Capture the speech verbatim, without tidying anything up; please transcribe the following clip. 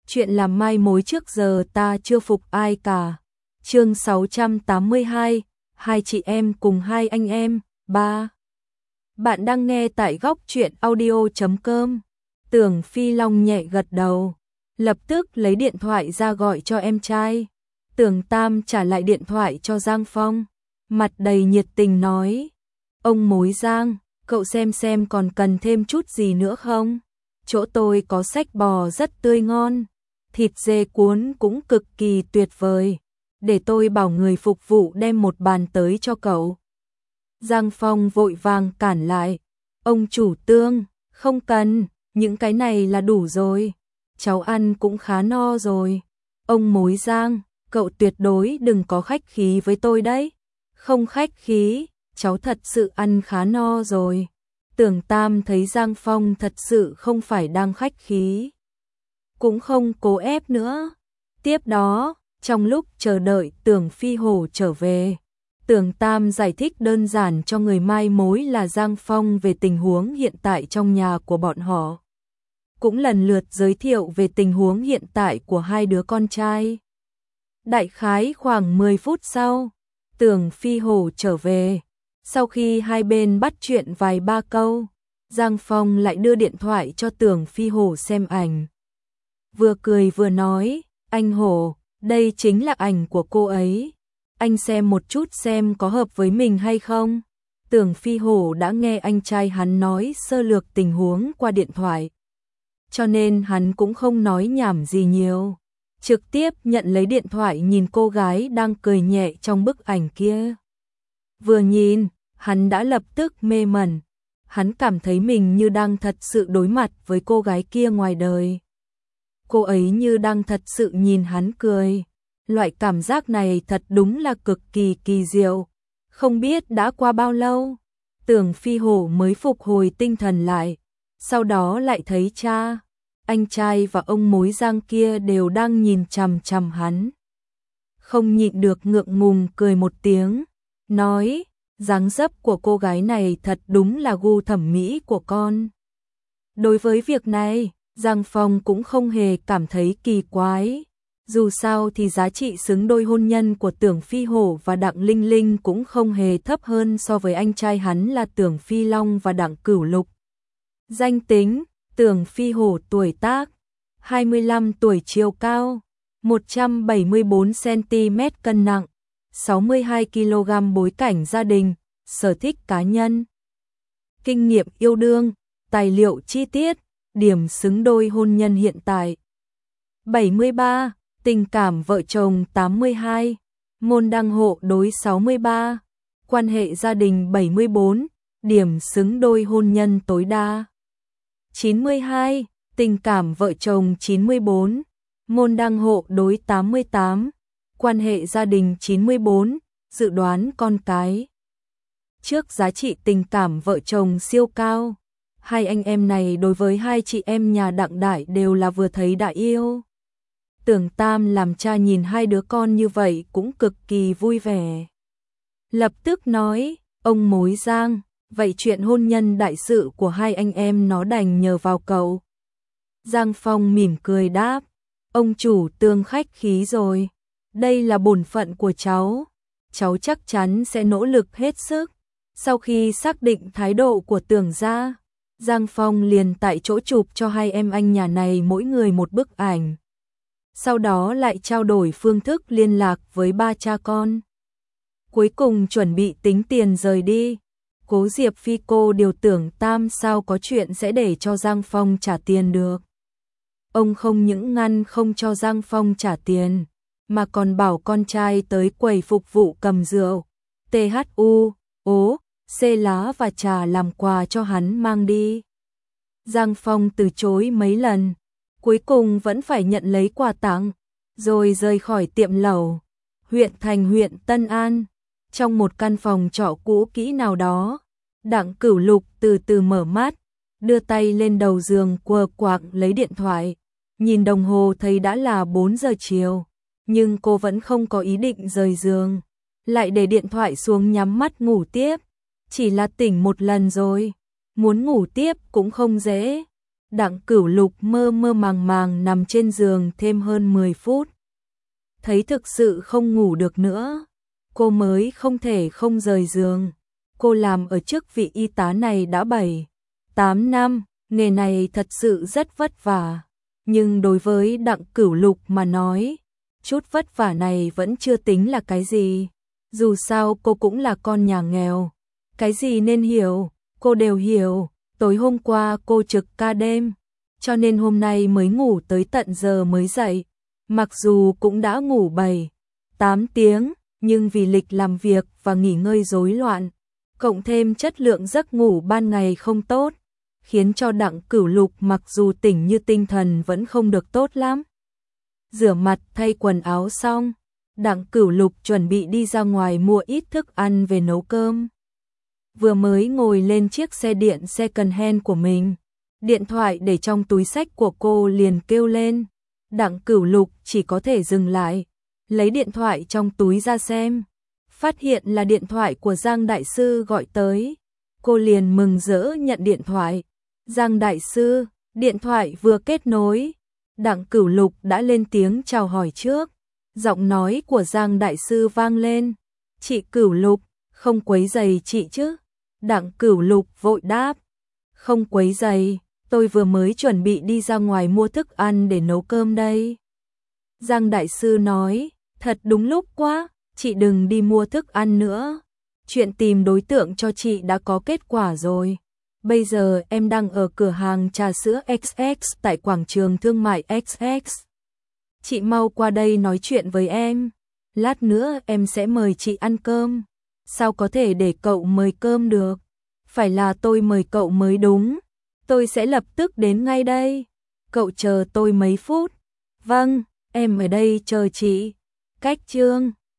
chuyện làm mai mối trước giờ ta chưa phục ai cả. Chương sáu trăm tám mươi hai, hai chị em cùng hai anh em, ba. Bạn đang nghe tại góc truyện audio chấm com. Tưởng Phi Long nhẹ gật đầu, lập tức lấy điện thoại ra gọi cho em trai. Tưởng Tam trả lại điện thoại cho Giang Phong, mặt đầy nhiệt tình nói: "Ông mối Giang, cậu xem xem còn cần thêm chút gì nữa không? Chỗ tôi có sách bò rất tươi ngon, thịt dê cuốn cũng cực kỳ tuyệt vời. Để tôi bảo người phục vụ đem một bàn tới cho cậu." Giang Phong vội vàng cản lại: "Ông chủ Tương, không cần, những cái này là đủ rồi. Cháu ăn cũng khá no rồi. Ông mối Giang, cậu tuyệt đối đừng có khách khí với tôi đấy." "Không khách khí, cháu thật sự ăn khá no rồi." Tưởng Tam thấy Giang Phong thật sự không phải đang khách khí, cũng không cố ép nữa. Tiếp đó, trong lúc chờ đợi Tưởng Phi Hổ trở về, Tưởng Tam giải thích đơn giản cho người mai mối là Giang Phong về tình huống hiện tại trong nhà của bọn họ, cũng lần lượt giới thiệu về tình huống hiện tại của hai đứa con trai. Đại khái khoảng mười phút sau, Tưởng Phi Hổ trở về. Sau khi hai bên bắt chuyện vài ba câu, Giang Phong lại đưa điện thoại cho Tưởng Phi Hổ xem ảnh. Vừa cười vừa nói: "Anh Hổ, đây chính là ảnh của cô ấy. Anh xem một chút xem có hợp với mình hay không." Tưởng Phi Hổ đã nghe anh trai hắn nói sơ lược tình huống qua điện thoại, cho nên hắn cũng không nói nhảm gì nhiều, trực tiếp nhận lấy điện thoại nhìn cô gái đang cười nhẹ trong bức ảnh kia. Vừa nhìn, hắn đã lập tức mê mẩn. Hắn cảm thấy mình như đang thật sự đối mặt với cô gái kia ngoài đời. Cô ấy như đang thật sự nhìn hắn cười. Loại cảm giác này thật đúng là cực kỳ kỳ diệu. Không biết đã qua bao lâu, Tưởng Phi Hổ mới phục hồi tinh thần lại. Sau đó lại thấy cha, anh trai và ông mối Giang kia đều đang nhìn chằm chằm hắn. Không nhịn được ngượng ngùng cười một tiếng, nói: "Dáng dấp của cô gái này thật đúng là gu thẩm mỹ của con." Đối với việc này, Giang Phong cũng không hề cảm thấy kỳ quái. Dù sao thì giá trị xứng đôi hôn nhân của Tưởng Phi Hổ và Đặng Linh Linh cũng không hề thấp hơn so với anh trai hắn là Tưởng Phi Long và Đặng Cửu Lục. Danh tính: Tưởng Phi Hổ tuổi tác hai mươi lăm tuổi, chiều cao một trăm bảy mươi bốn xăng-ti-mét, cân nặng sáu mươi hai ki lô gam, bối cảnh gia đình, sở thích cá nhân, kinh nghiệm yêu đương, tài liệu chi tiết, điểm xứng đôi hôn nhân hiện tại bảy mươi ba, tình cảm vợ chồng tám mươi hai, môn đăng hộ đối sáu mươi ba, quan hệ gia đình bảy mươi bốn, điểm xứng đôi hôn nhân tối đa chín mươi hai, tình cảm vợ chồng chín mươi bốn, môn đăng hộ đối tám mươi tám, quan hệ gia đình chín mươi bốn, dự đoán con cái. Trước giá trị tình cảm vợ chồng siêu cao, hai anh em này đối với hai chị em nhà Đặng Đại đều là vừa thấy đã yêu. Tưởng Tam làm cha nhìn hai đứa con như vậy cũng cực kỳ vui vẻ. Lập tức nói: "Ông mối Giang, vậy chuyện hôn nhân đại sự của hai anh em nó đành nhờ vào cậu." Giang Phong mỉm cười đáp: "Ông chủ Tương khách khí rồi. Đây là bổn phận của cháu. Cháu chắc chắn sẽ nỗ lực hết sức." Sau khi xác định thái độ của Tưởng gia, Giang Phong liền tại chỗ chụp cho hai em anh nhà này mỗi người một bức ảnh. Sau đó lại trao đổi phương thức liên lạc với ba cha con. Cuối cùng chuẩn bị tính tiền rời đi. Cố Diệp Phi cô điều Tưởng Tam sao có chuyện sẽ để cho Giang Phong trả tiền được. Ông không những ngăn không cho Giang Phong trả tiền, mà còn bảo con trai tới quầy phục vụ cầm rượu, tê hát u, ố, xê lá và trà làm quà cho hắn mang đi. Giang Phong từ chối mấy lần, cuối cùng vẫn phải nhận lấy quà tặng, rồi rời khỏi tiệm lẩu. Huyện thành huyện Tân An, trong một căn phòng trọ cũ kỹ nào đó, Đặng Cửu Lục từ từ mở mắt, đưa tay lên đầu giường quờ quạng lấy điện thoại. Nhìn đồng hồ thấy đã là bốn giờ chiều, nhưng cô vẫn không có ý định rời giường, lại để điện thoại xuống nhắm mắt ngủ tiếp. Chỉ là tỉnh một lần rồi, muốn ngủ tiếp cũng không dễ. Đặng Cửu Lục mơ mơ màng màng nằm trên giường thêm hơn mười phút. Thấy thực sự không ngủ được nữa, cô mới không thể không rời giường. Cô làm ở chức vị y tá này đã bảy, tám năm, nghề này thật sự rất vất vả. Nhưng đối với Đặng Cửu Lục mà nói, chút vất vả này vẫn chưa tính là cái gì. Dù sao cô cũng là con nhà nghèo. Cái gì nên hiểu, cô đều hiểu. Tối hôm qua cô trực ca đêm, cho nên hôm nay mới ngủ tới tận giờ mới dậy. Mặc dù cũng đã ngủ bảy, tám tiếng, nhưng vì lịch làm việc và nghỉ ngơi rối loạn, cộng thêm chất lượng giấc ngủ ban ngày không tốt, khiến cho Đặng Cửu Lục mặc dù tỉnh như tinh thần vẫn không được tốt lắm. Rửa mặt thay quần áo xong, Đặng Cửu Lục chuẩn bị đi ra ngoài mua ít thức ăn về nấu cơm. Vừa mới ngồi lên chiếc xe điện second hand của mình, điện thoại để trong túi xách của cô liền kêu lên. Đặng Cửu Lục chỉ có thể dừng lại, lấy điện thoại trong túi ra xem, phát hiện là điện thoại của Giang Đại Sư gọi tới. Cô liền mừng rỡ nhận điện thoại. Giang Đại Sư, điện thoại vừa kết nối, Đặng Cửu Lục đã lên tiếng chào hỏi trước. Giọng nói của Giang Đại Sư vang lên. Chị Cửu Lục, không quấy rầy chị chứ? Đặng Cửu Lục vội đáp. Không quấy rầy, tôi vừa mới chuẩn bị đi ra ngoài mua thức ăn để nấu cơm đây. Giang Đại Sư nói, thật đúng lúc quá, chị đừng đi mua thức ăn nữa. Chuyện tìm đối tượng cho chị đã có kết quả rồi. Bây giờ em đang ở cửa hàng trà sữa ích ích tại quảng trường thương mại ích ích. Chị mau qua đây nói chuyện với em. Lát nữa em sẽ mời chị ăn cơm. Sao có thể để cậu mời cơm được? Phải là tôi mời cậu mới đúng. Tôi sẽ lập tức đến ngay đây. Cậu chờ tôi mấy phút. Vâng, em ở đây chờ chị. Cách Trương